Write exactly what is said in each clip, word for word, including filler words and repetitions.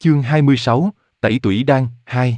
Chương hai mươi sáu, Tẩy Tủy Đan, hai.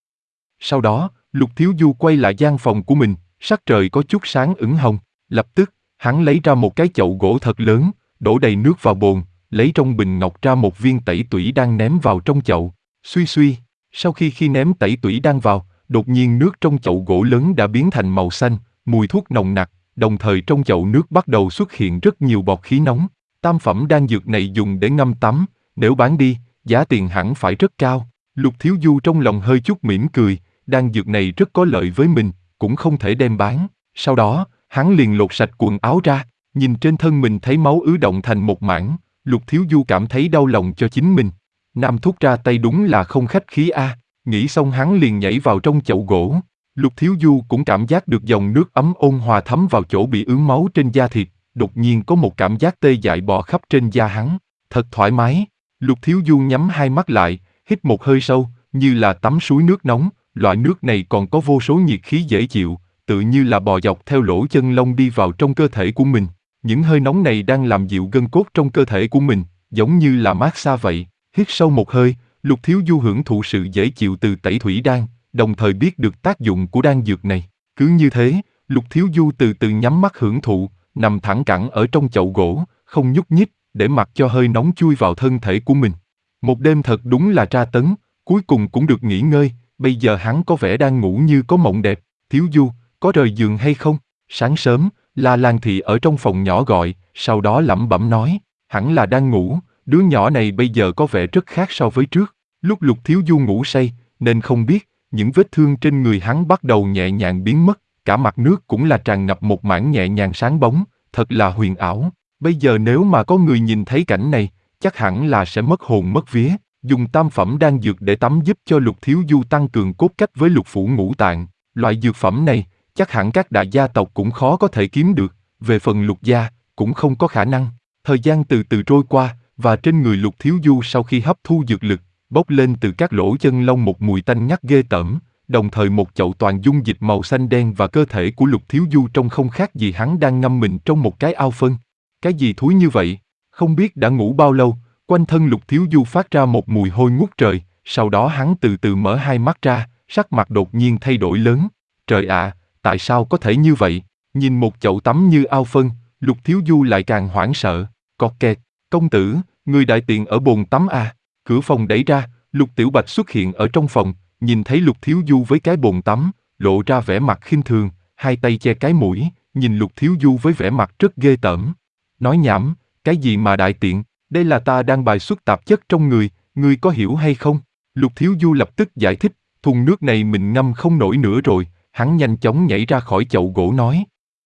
Sau đó, Lục Thiếu Du quay lại gian phòng của mình, sắc trời có chút sáng ửng hồng. Lập tức, hắn lấy ra một cái chậu gỗ thật lớn, đổ đầy nước vào bồn, lấy trong bình ngọc ra một viên tẩy tủy đan ném vào trong chậu. Suy suy, sau khi khi ném tẩy tủy đan vào, đột nhiên nước trong chậu gỗ lớn đã biến thành màu xanh, mùi thuốc nồng nặc, đồng thời trong chậu nước bắt đầu xuất hiện rất nhiều bọt khí nóng. Tam phẩm đan dược này dùng để ngâm tắm, nếu bán đi, giá tiền hẳn phải rất cao. Lục Thiếu Du trong lòng hơi chút mỉm cười, đan dược này rất có lợi với mình, cũng không thể đem bán. Sau đó, hắn liền lột sạch quần áo ra, nhìn trên thân mình thấy máu ứ động thành một mảng, Lục Thiếu Du cảm thấy đau lòng cho chính mình. Nam thúc ra tay đúng là không khách khí a. Nghĩ xong hắn liền nhảy vào trong chậu gỗ. Lục Thiếu Du cũng cảm giác được dòng nước ấm ôn hòa thấm vào chỗ bị ứ máu trên da thịt, đột nhiên có một cảm giác tê dại bò khắp trên da hắn, thật thoải mái. Lục Thiếu Du nhắm hai mắt lại, hít một hơi sâu, như là tắm suối nước nóng, loại nước này còn có vô số nhiệt khí dễ chịu, tự như là bò dọc theo lỗ chân lông đi vào trong cơ thể của mình. Những hơi nóng này đang làm dịu gân cốt trong cơ thể của mình, giống như là mát xa vậy. Hít sâu một hơi, Lục Thiếu Du hưởng thụ sự dễ chịu từ tẩy thủy đan, đồng thời biết được tác dụng của đan dược này. Cứ như thế, Lục Thiếu Du từ từ nhắm mắt hưởng thụ, nằm thẳng cẳng ở trong chậu gỗ, không nhúc nhích, để mặc cho hơi nóng chui vào thân thể của mình. Một đêm thật đúng là tra tấn, cuối cùng cũng được nghỉ ngơi, bây giờ hắn có vẻ đang ngủ như có mộng đẹp. Thiếu Du, có rời giường hay không? Sáng sớm, La Lan Thị ở trong phòng nhỏ gọi, sau đó lẩm bẩm nói, hẳn là đang ngủ, đứa nhỏ này bây giờ có vẻ rất khác so với trước. Lúc Lục Thiếu Du ngủ say, nên không biết, những vết thương trên người hắn bắt đầu nhẹ nhàng biến mất, cả mặt nước cũng là tràn ngập một mảng nhẹ nhàng sáng bóng, thật là huyền ảo. Bây giờ nếu mà có người nhìn thấy cảnh này, chắc hẳn là sẽ mất hồn mất vía. Dùng tam phẩm đan dược để tắm giúp cho Lục Thiếu Du tăng cường cốt cách với lục phủ ngũ tạng. Loại dược phẩm này, chắc hẳn các đại gia tộc cũng khó có thể kiếm được, về phần Lục gia, cũng không có khả năng. Thời gian từ từ trôi qua, và trên người Lục Thiếu Du sau khi hấp thu dược lực, bốc lên từ các lỗ chân lông một mùi tanh ngắt ghê tởm, đồng thời một chậu toàn dung dịch màu xanh đen và cơ thể của Lục Thiếu Du trông không khác gì hắn đang ngâm mình trong một cái ao phân. Cái gì thúi như vậy? Không biết đã ngủ bao lâu, quanh thân Lục Thiếu Du phát ra một mùi hôi ngút trời, sau đó hắn từ từ mở hai mắt ra, sắc mặt đột nhiên thay đổi lớn. Trời ạ, tại sao có thể như vậy? Nhìn một chậu tắm như ao phân, Lục Thiếu Du lại càng hoảng sợ. Cọt kẹt, công tử, người đại tiện ở bồn tắm à? Cửa phòng đẩy ra, Lục Tiểu Bạch xuất hiện ở trong phòng, nhìn thấy Lục Thiếu Du với cái bồn tắm, lộ ra vẻ mặt khinh thường, hai tay che cái mũi, nhìn Lục Thiếu Du với vẻ mặt rất ghê tởm. Nói nhảm, cái gì mà đại tiện, đây là ta đang bài xuất tạp chất trong người, ngươi có hiểu hay không? Lục Thiếu Du lập tức giải thích, thùng nước này mình ngâm không nổi nữa rồi, hắn nhanh chóng nhảy ra khỏi chậu gỗ nói.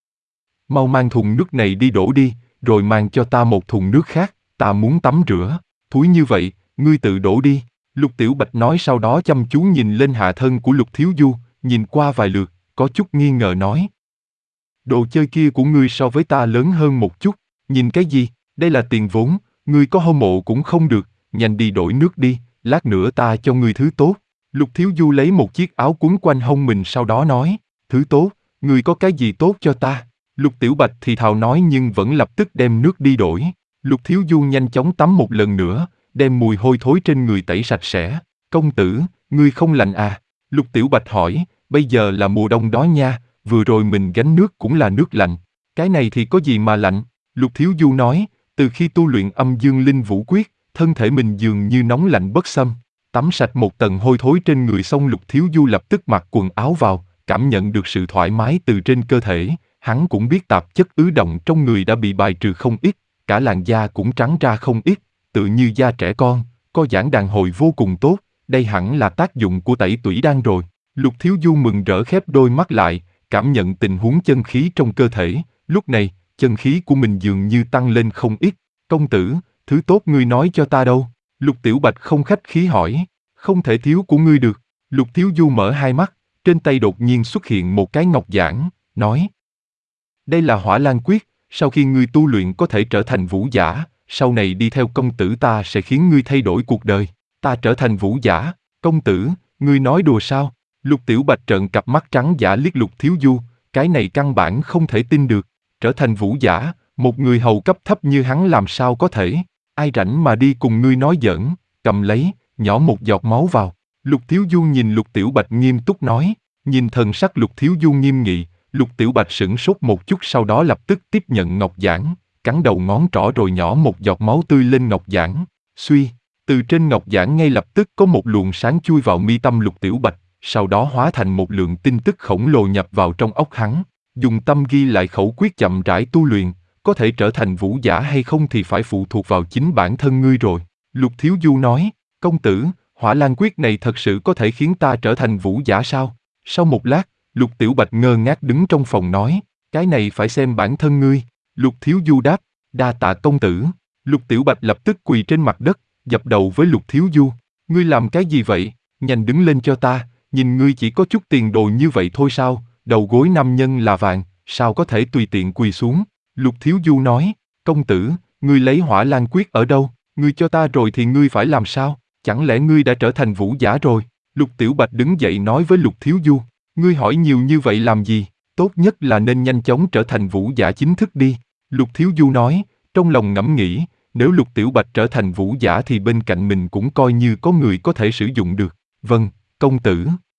Mau mang thùng nước này đi đổ đi, rồi mang cho ta một thùng nước khác, ta muốn tắm rửa. Thúi như vậy, ngươi tự đổ đi. Lục Tiểu Bạch nói, sau đó chăm chú nhìn lên hạ thân của Lục Thiếu Du, nhìn qua vài lượt, có chút nghi ngờ nói. Đồ chơi kia của ngươi so với ta lớn hơn một chút, nhìn cái gì, đây là tiền vốn, ngươi có hâm mộ cũng không được, nhanh đi đổi nước đi, lát nữa ta cho ngươi thứ tốt. Lục Thiếu Du lấy một chiếc áo quấn quanh hông mình sau đó nói, thứ tốt, ngươi có cái gì tốt cho ta? Lục Tiểu Bạch thì thào nói nhưng vẫn lập tức đem nước đi đổi. Lục Thiếu Du nhanh chóng tắm một lần nữa, đem mùi hôi thối trên người tẩy sạch sẽ. Công tử, ngươi không lạnh à? Lục Tiểu Bạch hỏi, bây giờ là mùa đông đó nha, vừa rồi mình gánh nước cũng là nước lạnh. Cái này thì có gì mà lạnh? Lục Thiếu Du nói, từ khi tu luyện âm dương linh vũ quyết, thân thể mình dường như nóng lạnh bất xâm. Tắm sạch một tầng hôi thối trên người xong Lục Thiếu Du lập tức mặc quần áo vào, cảm nhận được sự thoải mái từ trên cơ thể. Hắn cũng biết tạp chất ứ động trong người đã bị bài trừ không ít, cả làn da cũng trắng ra không ít, tự như da trẻ con, có giãn đàn hồi vô cùng tốt, đây hẳn là tác dụng của tẩy tủy đan rồi. Lục Thiếu Du mừng rỡ khép đôi mắt lại, cảm nhận tình huống chân khí trong cơ thể, lúc này, chân khí của mình dường như tăng lên không ít. Công tử, thứ tốt ngươi nói cho ta đâu? Lục Tiểu Bạch không khách khí hỏi. Không thể thiếu của ngươi được. Lục Thiếu Du mở hai mắt, trên tay đột nhiên xuất hiện một cái ngọc giản, nói. Đây là Hỏa Lan Quyết, sau khi ngươi tu luyện có thể trở thành vũ giả, sau này đi theo công tử ta sẽ khiến ngươi thay đổi cuộc đời. Ta trở thành vũ giả, công tử, ngươi nói đùa sao? Lục Tiểu Bạch trợn cặp mắt trắng dã liếc Lục Thiếu Du, cái này căn bản không thể tin được. Trở thành vũ giả, một người hầu cấp thấp như hắn làm sao có thể? Ai rảnh mà đi cùng ngươi nói giỡn, cầm lấy, nhỏ một giọt máu vào. Lục Thiếu Du nhìn Lục Tiểu Bạch nghiêm túc nói, nhìn thần sắc Lục Thiếu Du nghiêm nghị, Lục Tiểu Bạch sửng sốt một chút sau đó lập tức tiếp nhận ngọc giản, cắn đầu ngón trỏ rồi nhỏ một giọt máu tươi lên ngọc giản. Suy, từ trên ngọc giản ngay lập tức có một luồng sáng chui vào mi tâm Lục Tiểu Bạch, sau đó hóa thành một lượng tin tức khổng lồ nhập vào trong óc hắn. Dùng tâm ghi lại khẩu quyết chậm rãi tu luyện, có thể trở thành vũ giả hay không thì phải phụ thuộc vào chính bản thân ngươi rồi. Lục Thiếu Du nói, công tử, Hỏa Lan quyết này thật sự có thể khiến ta trở thành vũ giả sao? Sau một lát, Lục Tiểu Bạch ngơ ngác đứng trong phòng nói, cái này phải xem bản thân ngươi. Lục Thiếu Du đáp, đa tạ công tử. Lục Tiểu Bạch lập tức quỳ trên mặt đất, dập đầu với Lục Thiếu Du. Ngươi làm cái gì vậy? Nhanh đứng lên cho ta, nhìn ngươi chỉ có chút tiền đồ như vậy thôi sao? Đầu gối nam nhân là vàng, sao có thể tùy tiện quỳ xuống? Lục Thiếu Du nói, công tử, ngươi lấy Hỏa Lan quyết ở đâu? Ngươi cho ta rồi thì ngươi phải làm sao? Chẳng lẽ ngươi đã trở thành vũ giả rồi? Lục Tiểu Bạch đứng dậy nói với Lục Thiếu Du, ngươi hỏi nhiều như vậy làm gì? Tốt nhất là nên nhanh chóng trở thành vũ giả chính thức đi. Lục Thiếu Du nói, trong lòng ngẫm nghĩ, nếu Lục Tiểu Bạch trở thành vũ giả thì bên cạnh mình cũng coi như có người có thể sử dụng được. Vâng, công tử.